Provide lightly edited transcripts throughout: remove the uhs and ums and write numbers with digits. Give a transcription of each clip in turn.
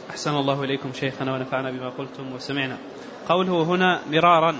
أحسن الله إليكم شيخنا ونفعنا بما قلتم وسمعنا. قوله هنا مرارا،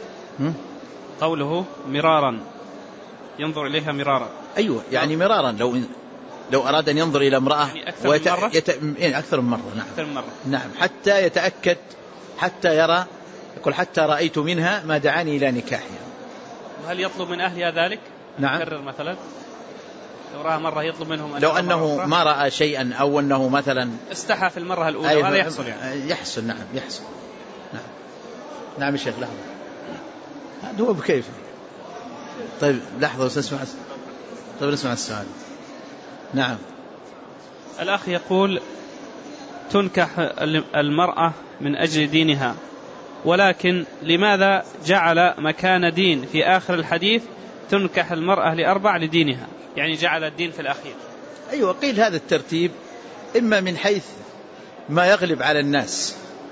قوله مرارا ينظر إليها مرارا. أيوة يعني مرارا، لو أراد أن ينظر إلى امرأة يعني أكثر من مرة. نعم. أكثر من مرة. نعم حتى يتأكد، حتى يرى، يقول حتى رأيت منها ما دعاني إلى نكاحها. وهل يطلب من أهلها ذلك؟ نعم. يكرر مثلا لو رأى مرة يطلب منهم أن لو أنه ما رأى شيئا أو أنه مثلا استحى في المرة الأولى، وهذا يحصل يعني. يحصل. نعم يحصل. نعم. نعم الشيخ لحظة، هذا هو بكيف. طيب لحظة نسمع. طيب نسمع السؤال. نعم. الأخ يقول تنكح المرأة من أجل دينها، ولكن لماذا جعل مكان دين في آخر الحديث تنكح المرأة ل4 لدينها؟ يعني جعل الدين في الأخير. أيوة قيل هذا الترتيب إما من حيث ما يغلب على الناس،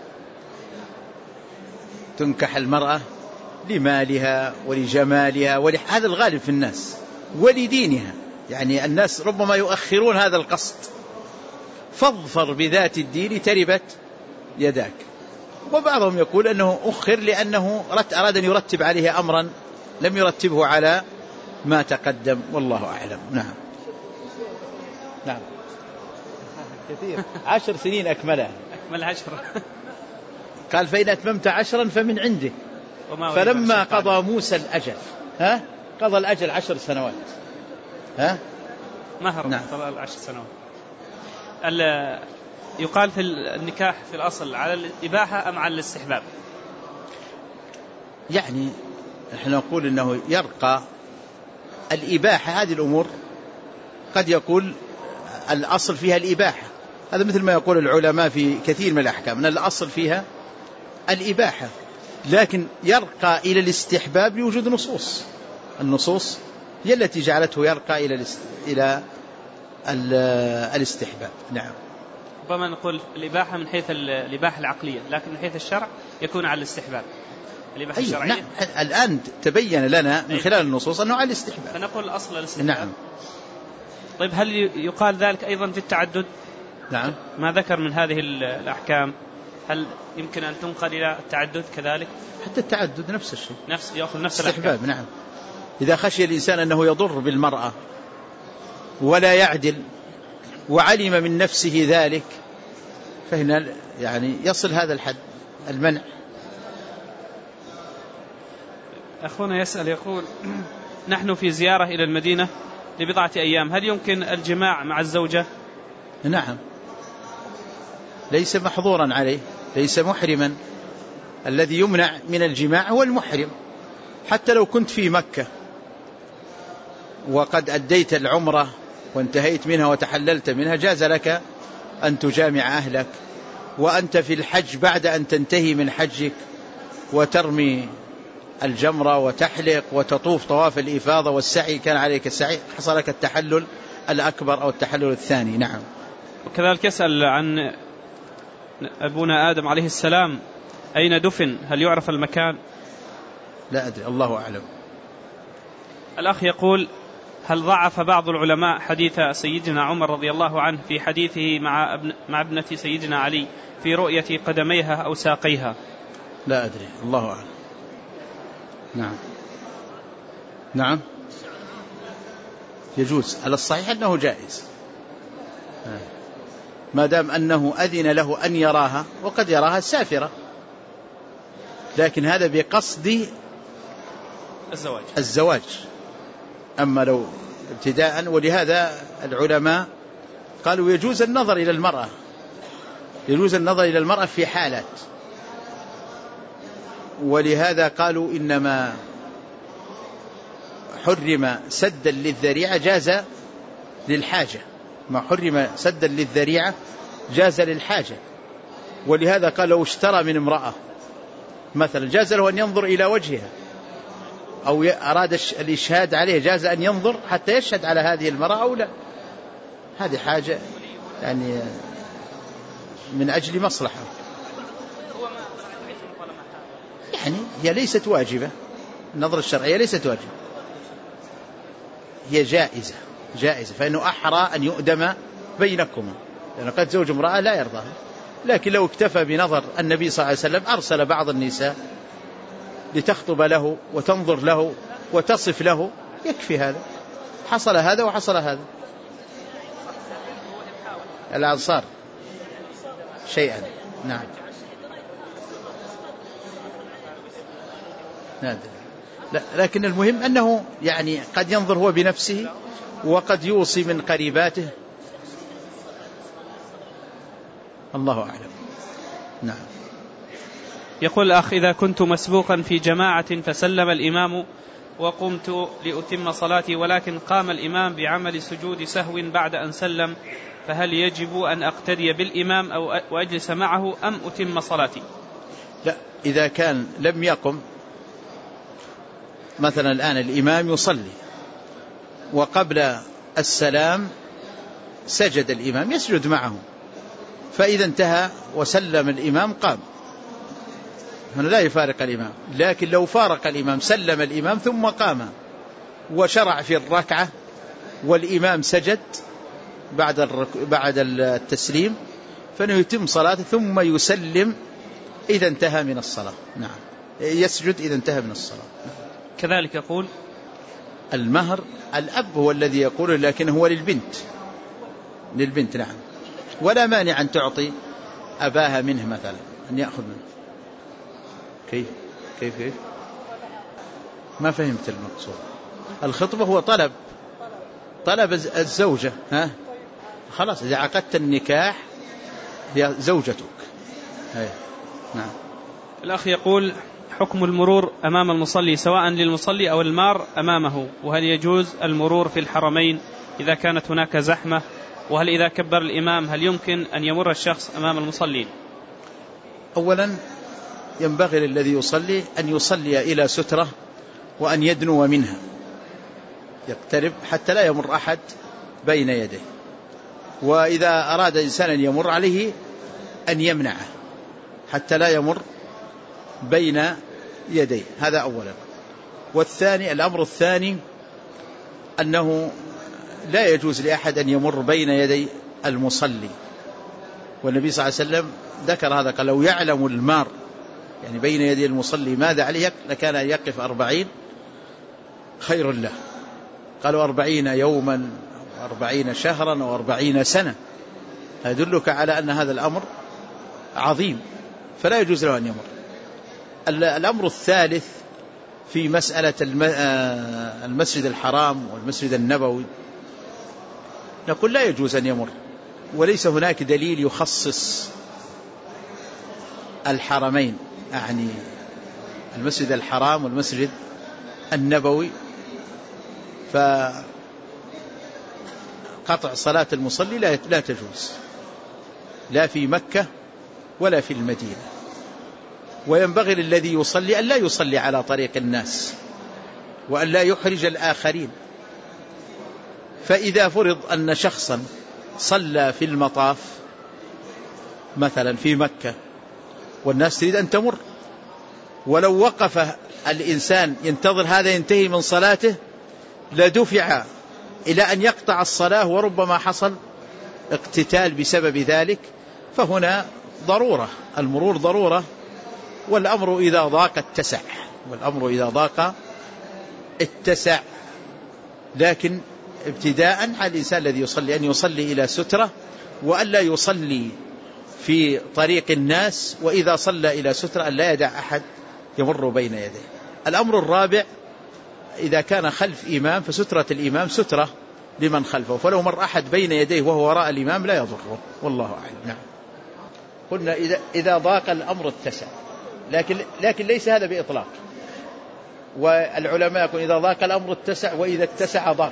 تنكح المرأة لمالها ولجمالها هذا الغالب في الناس، ولدينها، يعني الناس ربما يؤخرون هذا القصد، فاظفر بذات الدين تربت يداك. وبعضهم يقول أنه أخر لأنه أراد أن يرتب عليه أمرا لم يرتبه على ما تقدم، والله أعلم. نعم. نعم كثير 10 سنين أكمل 10. قال فإن أتممت 10 فمن عنده. فلما قضى موسى الأجل قضى الأجل 10 سنوات. مهر. نعم. قضى 10 سنوات. يقال في النكاح في الأصل على الإباحة أم على الاستحباب؟ يعني نحن نقول أنه يرقى الإباحة. هذه الأمور قد يقول الأصل فيها الإباحة، هذا مثل ما يقول العلماء في كثير من الأحكام أن الأصل فيها الإباحة، لكن يرقى إلى الاستحباب لوجود نصوص. النصوص هي التي جعلته يرقى إلى الاستحباب. نعم. ربما نقول الإباحة من حيث الإباحة العقلية، لكن من حيث الشرع يكون على الاستحباب. الإباحة الشرعية. نعم. الآن تبين لنا من خلال النصوص أنه على الاستحباب، فنقول الأصل الاستحباب. نعم. طيب هل يقال ذلك أيضا في التعدد؟ نعم. ما ذكر من هذه الأحكام هل يمكن أن تنقل إلى التعدد كذلك؟ حتى التعدد نفس الشيء، يأخذ نفس الاستحباب. نعم. إذا خشي الإنسان أنه يضر بالمرأة ولا يعدل وعلم من نفسه ذلك فهنا يعني يصل هذا الحد المنع. أخونا يسأل يقول نحن في زيارة إلى المدينة لبضعة أيام، هل يمكن الجماع مع الزوجة؟ نعم، ليس محظورا عليه، ليس محرما. الذي يمنع من الجماع هو المحرم. حتى لو كنت في مكة وقد أديت العمرة وانتهيت منها وتحللت منها جاز لك أن تجامع أهلك. وأنت في الحج بعد أن تنتهي من حجك وترمي الجمرة وتحلق وتطوف طواف الإفاضة والسعي، كان عليك السعي، حصل لك التحلل الأكبر أو التحلل الثاني. نعم. وكذلك يسأل عن أبونا آدم عليه السلام أين دفن، هل يعرف المكان؟ لا أدري، الله أعلم. الأخ يقول هل ضعف بعض العلماء حديث سيدنا عمر رضي الله عنه في حديثه مع ابنة سيدنا علي في رؤية قدميها أو ساقيها؟ لا أدري، الله أعلم. نعم. نعم يجوز، على الصحيح أنه جائز ما دام أنه أذن له أن يراها، وقد يراها سافرة، لكن هذا بقصد الزواج. أما لو ابتداء، ولهذا العلماء قالوا يجوز النظر إلى المرأة، يجوز النظر إلى المرأة في حالات، ولهذا قالوا إنما حرم سدا للذريعة جاز للحاجة، ما حرم سدا للذريعة جاز للحاجة. ولهذا قال لو اشترى من امرأة مثلا جاز له أن ينظر إلى وجهها، أو أراد الإشهاد عليه جاز أن ينظر حتى يشهد على هذه المرأة أو لا. هذه حاجة يعني من أجل مصلحة، يعني هي ليست واجبة، النظرة الشرعية ليست واجبة، هي جائزة، فإنه أحرى أن يؤدم بينكما، لأنه قد زوج امرأة لا يرضى. لكن لو اكتفى بنظر النبي صلى الله عليه وسلم أرسل بعض النساء لتخطب له وتنظر له وتصف له، يكفي هذا. حصل هذا وحصل هذا. الأنصار شيئا، نعم. لا، لكن المهم أنه يعني قد ينظر هو بنفسه وقد يوصي من قريباته، الله أعلم. نعم. يقول الأخ: إذا كنت مسبوقا في جماعة فسلم الإمام وقمت لأتم صلاتي، ولكن قام الإمام بعمل سجود سهو بعد أن سلم، فهل يجب أن أقتدي بالإمام أو أجلس معه أم أتم صلاتي؟ لا، إذا كان لم يقم، مثلا الآن الإمام يصلي وقبل السلام سجد الإمام، يسجد معه، فإذا انتهى وسلم الإمام قام، هنا لا يفارق الإمام. لكن لو فارق الإمام، سلم الإمام ثم قام وشرع في الركعة والإمام سجد بعد التسليم، فإنه يتم صلاته ثم يسلم إذا انتهى من الصلاة. نعم، يسجد إذا انتهى من الصلاة. كذلك يقول: المهر الأب هو الذي يقول، لكن هو للبنت. نعم، ولا مانع أن تعطي أباها منه، مثلا أن يأخذ منه. كيف ما فهمت المقصود. الخطبة هو طلب الزوجة، خلاص إذا عقدت النكاح هي زوجتك. نعم. الأخ يقول: حكم المرور أمام المصلي سواء للمصلي أو المار أمامه، وهل يجوز المرور في الحرمين إذا كانت هناك زحمة؟ وهل إذا كبر الإمام هل يمكن أن يمر الشخص أمام المصلين؟ أولا ينبغي للذي يصلي أن يصلي إلى سترة وأن يدنو منها، يقترب حتى لا يمر أحد بين يديه، وإذا أراد إنسان أن يمر عليه أن يمنعه حتى لا يمر بين يديه. هذا أولا. والثاني، الأمر الثاني أنه لا يجوز لأحد أن يمر بين يدي المصلي، والنبي صلى الله عليه وسلم ذكر هذا، قال: لو يعلم المار يعني بين يدي المصلي ماذا عليه لكان أن يقف 40 خير له. قالوا 40 يوما 40 شهرا و40 سنة، يدلك على أن هذا الأمر عظيم، فلا يجوز له أن يمر. الأمر الثالث في مسألة المسجد الحرام والمسجد النبوي، نقول لا يجوز أن يمر، وليس هناك دليل يخصص الحرمين، يعني المسجد الحرام والمسجد النبوي، فقطع صلاة المصلي لا تجوز، لا في مكة ولا في المدينة. وينبغي للذي يصلي أن لا يصلي على طريق الناس وأن لا يحرج الآخرين. فإذا فرض أن شخصا صلى في المطاف مثلا في مكة والناس تريد أن تمر، ولو وقف الإنسان ينتظر هذا ينتهي من صلاته لدفع إلى أن يقطع الصلاة، وربما حصل اقتتال بسبب ذلك. فهنا ضرورة، المرور ضرورة، والأمر إذا ضاق اتسع. لكن ابتداء على الإنسان الذي يصلي أن يصلي إلى سترة، وأن لا يصلي في طريق الناس، وإذا صلى إلى سترة أن لا يدع أحد يمر بين يديه. الأمر الرابع: إذا كان خلف إمام فسترة الإمام سترة لمن خلفه، فلو مر أحد بين يديه وهو وراء الإمام لا يضره، والله أعلم. نعم. قلنا إذا ضاق الأمر اتسع، لكن ليس هذا بإطلاق، والعلماء يقول إذا ضاق الأمر اتسع، وإذا اتسع ضاق.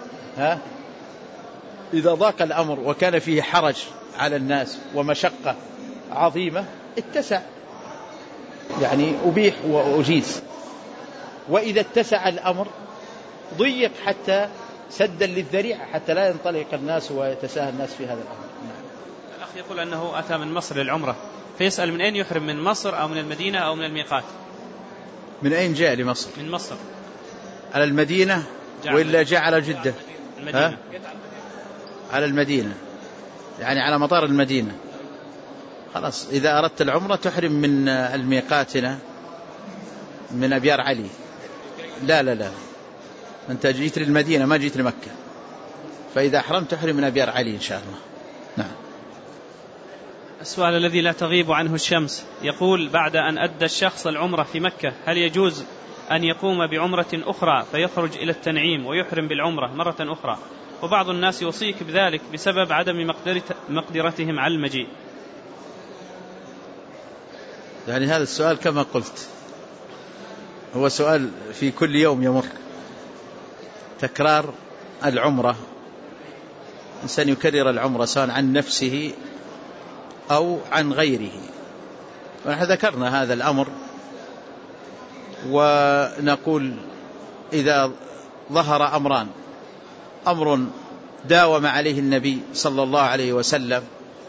إذا ضاق الأمر وكان فيه حرج على الناس ومشقة عظيمة اتسع، يعني أبيح وأجيز. وإذا اتسع الأمر ضيق حتى سدا للذريعة، حتى لا ينطلق الناس ويتساهل الناس في هذا الأمر. نعم. الأخ يقول أنه أتى من مصر للعمرة، فيسأل من أين يحرم، من مصر أو من المدينة أو من الميقات؟ من أين جاء لمصر؟ من مصر. على المدينة وإلا جاء على جدة؟ المدينة. على المدينة، يعني على مطار المدينة. خلاص إذا أردت العمرة تحرم من الميقاتنا من أبيار علي. لا أنت جيت للمدينة ما جيت لمكة، فإذا أحرمت تحرم من أبيار علي إن شاء الله. نعم. السؤال الذي لا تغيب عنه الشمس يقول: بعد أن أدى الشخص العمرة في مكة هل يجوز أن يقوم بعمرة أخرى فيخرج إلى التنعيم ويحرم بالعمرة مرة أخرى؟ وبعض الناس يوصيك بذلك بسبب عدم مقدرتهم على المجيء. يعني هذا السؤال كما قلت هو سؤال في كل يوم يمر، تكرار العمرة، إنسان يكرر العمرة سواء عن نفسه أو عن غيره. ونحن ذكرنا هذا الأمر ونقول إذا ظهر أمران: أمر داوم عليه النبي صلى الله عليه وسلم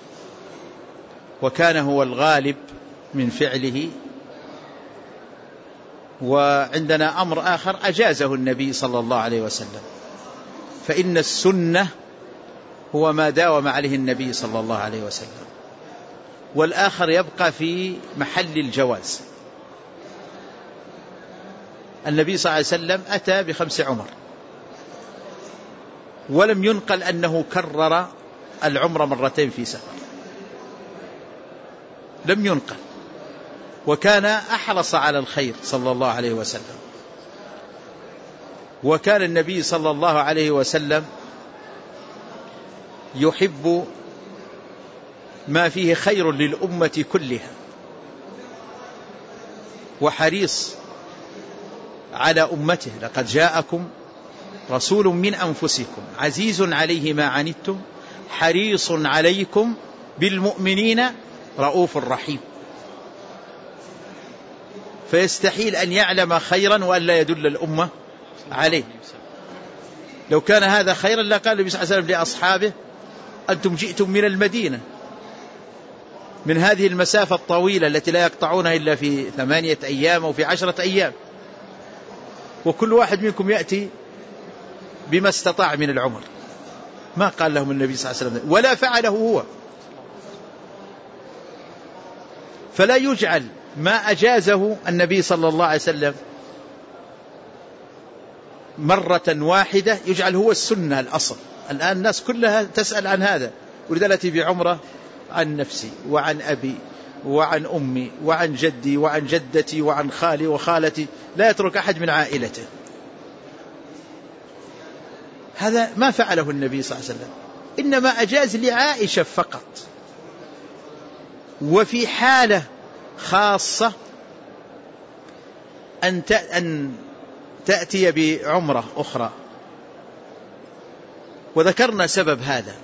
وكان هو الغالب من فعله، وعندنا أمر آخر أجازه النبي صلى الله عليه وسلم، فإن السنة هو ما داوم عليه النبي صلى الله عليه وسلم، والآخر يبقى في محل الجواز. النبي صلى الله عليه وسلم أتى ب5 عمر ولم ينقل أنه كرر العمر مرتين في سفر، لم ينقل، وكان أحرص على الخير صلى الله عليه وسلم. وكان النبي صلى الله عليه وسلم يحب ما فيه خير للأمة كلها، وحريص على أمته: لقد جاءكم رسول من أنفسكم عزيز عليه ما عنتم حريص عليكم بالمؤمنين رؤوف رحيم. فيستحيل أن يعلم خيرا وأن لا يدل الأمة عليه. لو كان هذا خيرا لقال النبي صلى الله عليه وسلم لأصحابه: أنتم جئتم من المدينة من هذه المسافة الطويلة التي لا يقطعونها إلا في 8 أيام أو في 10 أيام، وكل واحد منكم يأتي بما استطاع من العمر. ما قال لهم النبي صلى الله عليه وسلم ولا فعله هو. فلا يجعل ما أجازه النبي صلى الله عليه وسلم مرة واحدة يجعل هو السنة الأصل. الآن الناس كلها تسأل عن هذا: أريد التي بعمرة عن نفسي وعن أبي وعن أمي وعن جدي وعن جدتي وعن خالي وخالتي، لا يترك أحد من عائلته. هذا ما فعله النبي صلى الله عليه وسلم، إنما أجاز لعائشة فقط، وفي حالة خاصة أن تأتي بعمرة أخرى، وذكرنا سبب هذا.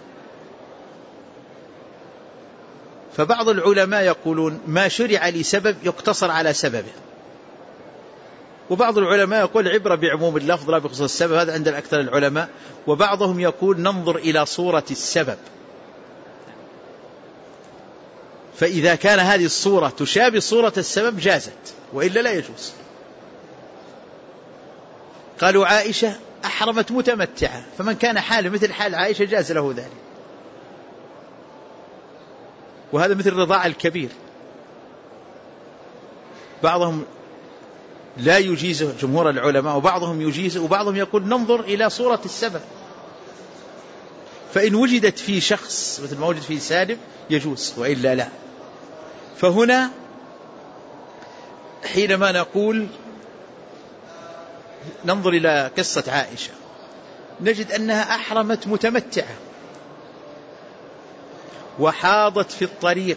فبعض العلماء يقولون ما شرع لسبب يقتصر على سببه، وبعض العلماء يقول عبرة بعموم اللفظ لا بخصوص السبب، هذا عند الأكثر العلماء. وبعضهم يقول ننظر إلى صورة السبب، فإذا كان هذه الصورة تشابه صورة السبب جازت، وإلا لا يجوز. قالوا عائشة أحرمت متمتعة، فمن كان حاله مثل حال عائشة جاز له ذلك، وهذا مثل الرضاع الكبير. بعضهم لا يجيزه جمهور العلماء، وبعضهم يجيزه، وبعضهم يقول ننظر إلى صورة السبب، فإن وجدت في شخص مثل ما وجد في سالم يجوز، وإلا لا. فهنا حينما نقول ننظر إلى قصة عائشة نجد أنها أحرمت متمتعة وحاضت في الطريق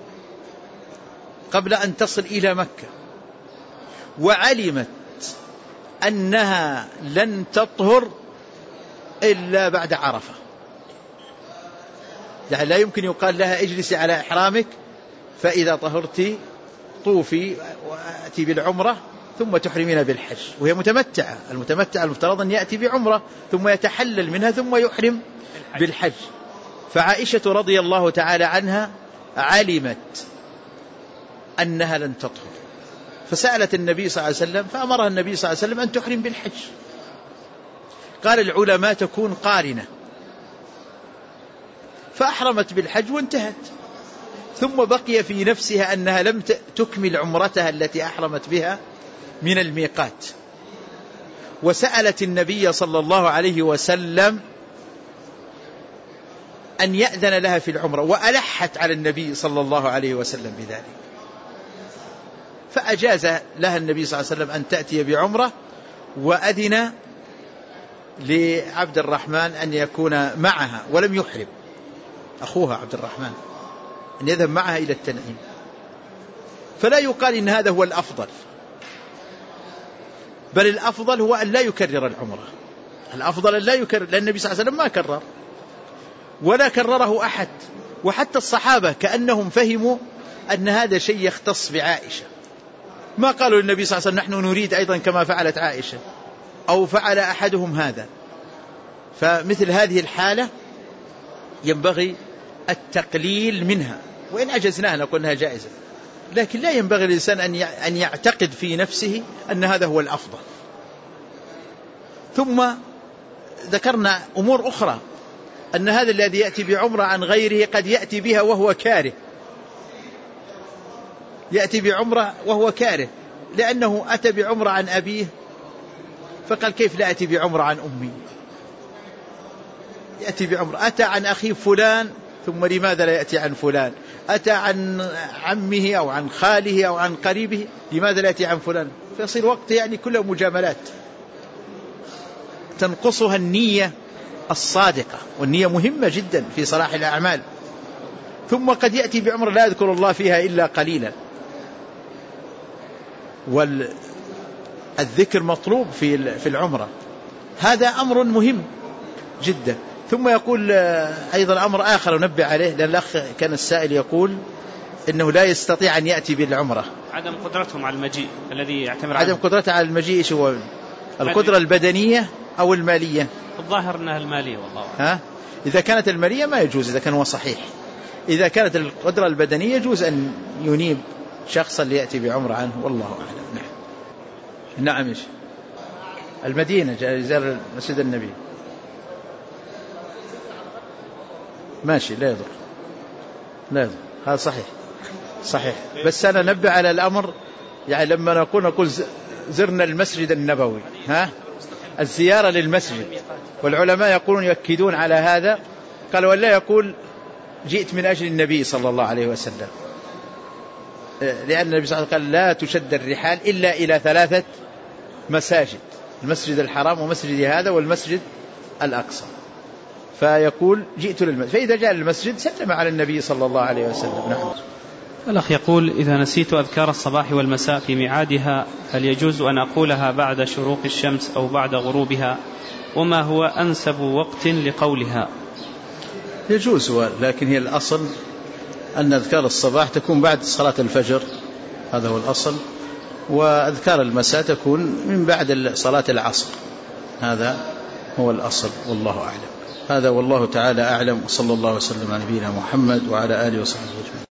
قبل أن تصل إلى مكة، وعلمت أنها لن تطهر إلا بعد عرفة. يعني لا يمكن يقال لها اجلسي على إحرامك فإذا طهرتي طوفي وأتي بالعمرة ثم تحرمين بالحج، وهي متمتعة. المتمتع المفترض أن يأتي بعمرة ثم يتحلل منها ثم يحرم بالحج. فعائشة رضي الله تعالى عنها علمت أنها لن تطهر، فسألت النبي صلى الله عليه وسلم، فأمرها النبي صلى الله عليه وسلم أن تحرم بالحج. قال العلماء تكون قارنة، فأحرمت بالحج وانتهت. ثم بقي في نفسها أنها لم تكمل عمرتها التي أحرمت بها من الميقات، وسألت النبي صلى الله عليه وسلم أن يأذن لها في العمرة، وألحت على النبي صلى الله عليه وسلم بذلك، فأجاز لها النبي صلى الله عليه وسلم أن تأتي بعمرة، وأذن لعبد الرحمن أن يكون معها ولم يحرم، أخوها عبد الرحمن أن يذهب معها إلى التنعيم. فلا يقال إن هذا هو الأفضل، بل الأفضل هو أن لا يكرر العمرة، الأفضل أن لا يكرر، لأن النبي صلى الله عليه وسلم ما كرر ولا كرره أحد، وحتى الصحابة كأنهم فهموا أن هذا شيء يختص بعائشة، ما قالوا للنبي صلى الله عليه وسلم نحن نريد أيضا كما فعلت عائشة أو فعل أحدهم هذا. فمثل هذه الحالة ينبغي التقليل منها، وإن عجزناها نقول أنها جائزة، لكن لا ينبغي للإنسان أن يعتقد في نفسه أن هذا هو الأفضل. ثم ذكرنا أمور أخرى، أن هذا الذي يأتي بعمرة عن غيره قد يأتي بها وهو كاره، يأتي بعمرة وهو كاره، لأنه أتى بعمرة عن أبيه فقال كيف لا أتي بعمرة عن أمي، يأتي بعمرة، أتى عن أخي فلان ثم لماذا لا يأتي عن فلان، أتى عن عمه أو عن خاله أو عن قريبه لماذا لا يأتي عن فلان، فيصير وقت يعني كله مجاملات، تنقصها النية الصادقة، والنية مهمة جدا في صلاح الأعمال. ثم قد يأتي بعمرة لا يذكر الله فيها إلا قليلا، والذكر مطلوب في العمرة، هذا أمر مهم جدا. ثم يقول أيضا أمر آخر ننبه عليه، لأن الأخ كان السائل يقول إنه لا يستطيع أن يأتي بالعمرة، عدم قدرتهم على المجيء الذي يعتمر عدم قدرته على المجيء، إيش هو القدرة البدنية أو المالية؟ الظاهر أنها المالية والله. إذا كانت المالية ما يجوز، إذا كان هو صحيح. إذا كانت القدرة البدنية يجوز أن ينيب شخصا ليأتي بعمرة عنه، والله أعلم. نعم إيش المدينة زار مسجد النبي ماشي، لا يضر، لا يضر، هذا صحيح. بس أنا نبه على الأمر، يعني لما نقول زرنا المسجد النبوي، الزيارة للمسجد، والعلماء يقولون يؤكدون على هذا، قال ولا يقول جئت من أجل النبي صلى الله عليه وسلم، لأن النبي صلى الله عليه وسلم قال لا تشد الرحال إلا إلى 3 مساجد، المسجد الحرام ومسجد هذا والمسجد الأقصى، فيقول جئت للمسجد، فإذا جاء للمسجد سلم على النبي صلى الله عليه وسلم. نعم. الأخ يقول إذا نسيت أذكار الصباح والمساء في ميعادها هل يجوز أن أقولها بعد شروق الشمس أو بعد غروبها، وما هو أنسب وقت لقولها؟ يجوز، لكن هي الأصل أن أذكار الصباح تكون بعد صلاة الفجر، هذا هو الأصل، وأذكار المساء تكون من بعد صلاة العصر، هذا هو الأصل، والله أعلم. هذا والله تعالى أعلم، وصلى الله وسلم على نبينا محمد وعلى آله وصحبه أجمعين.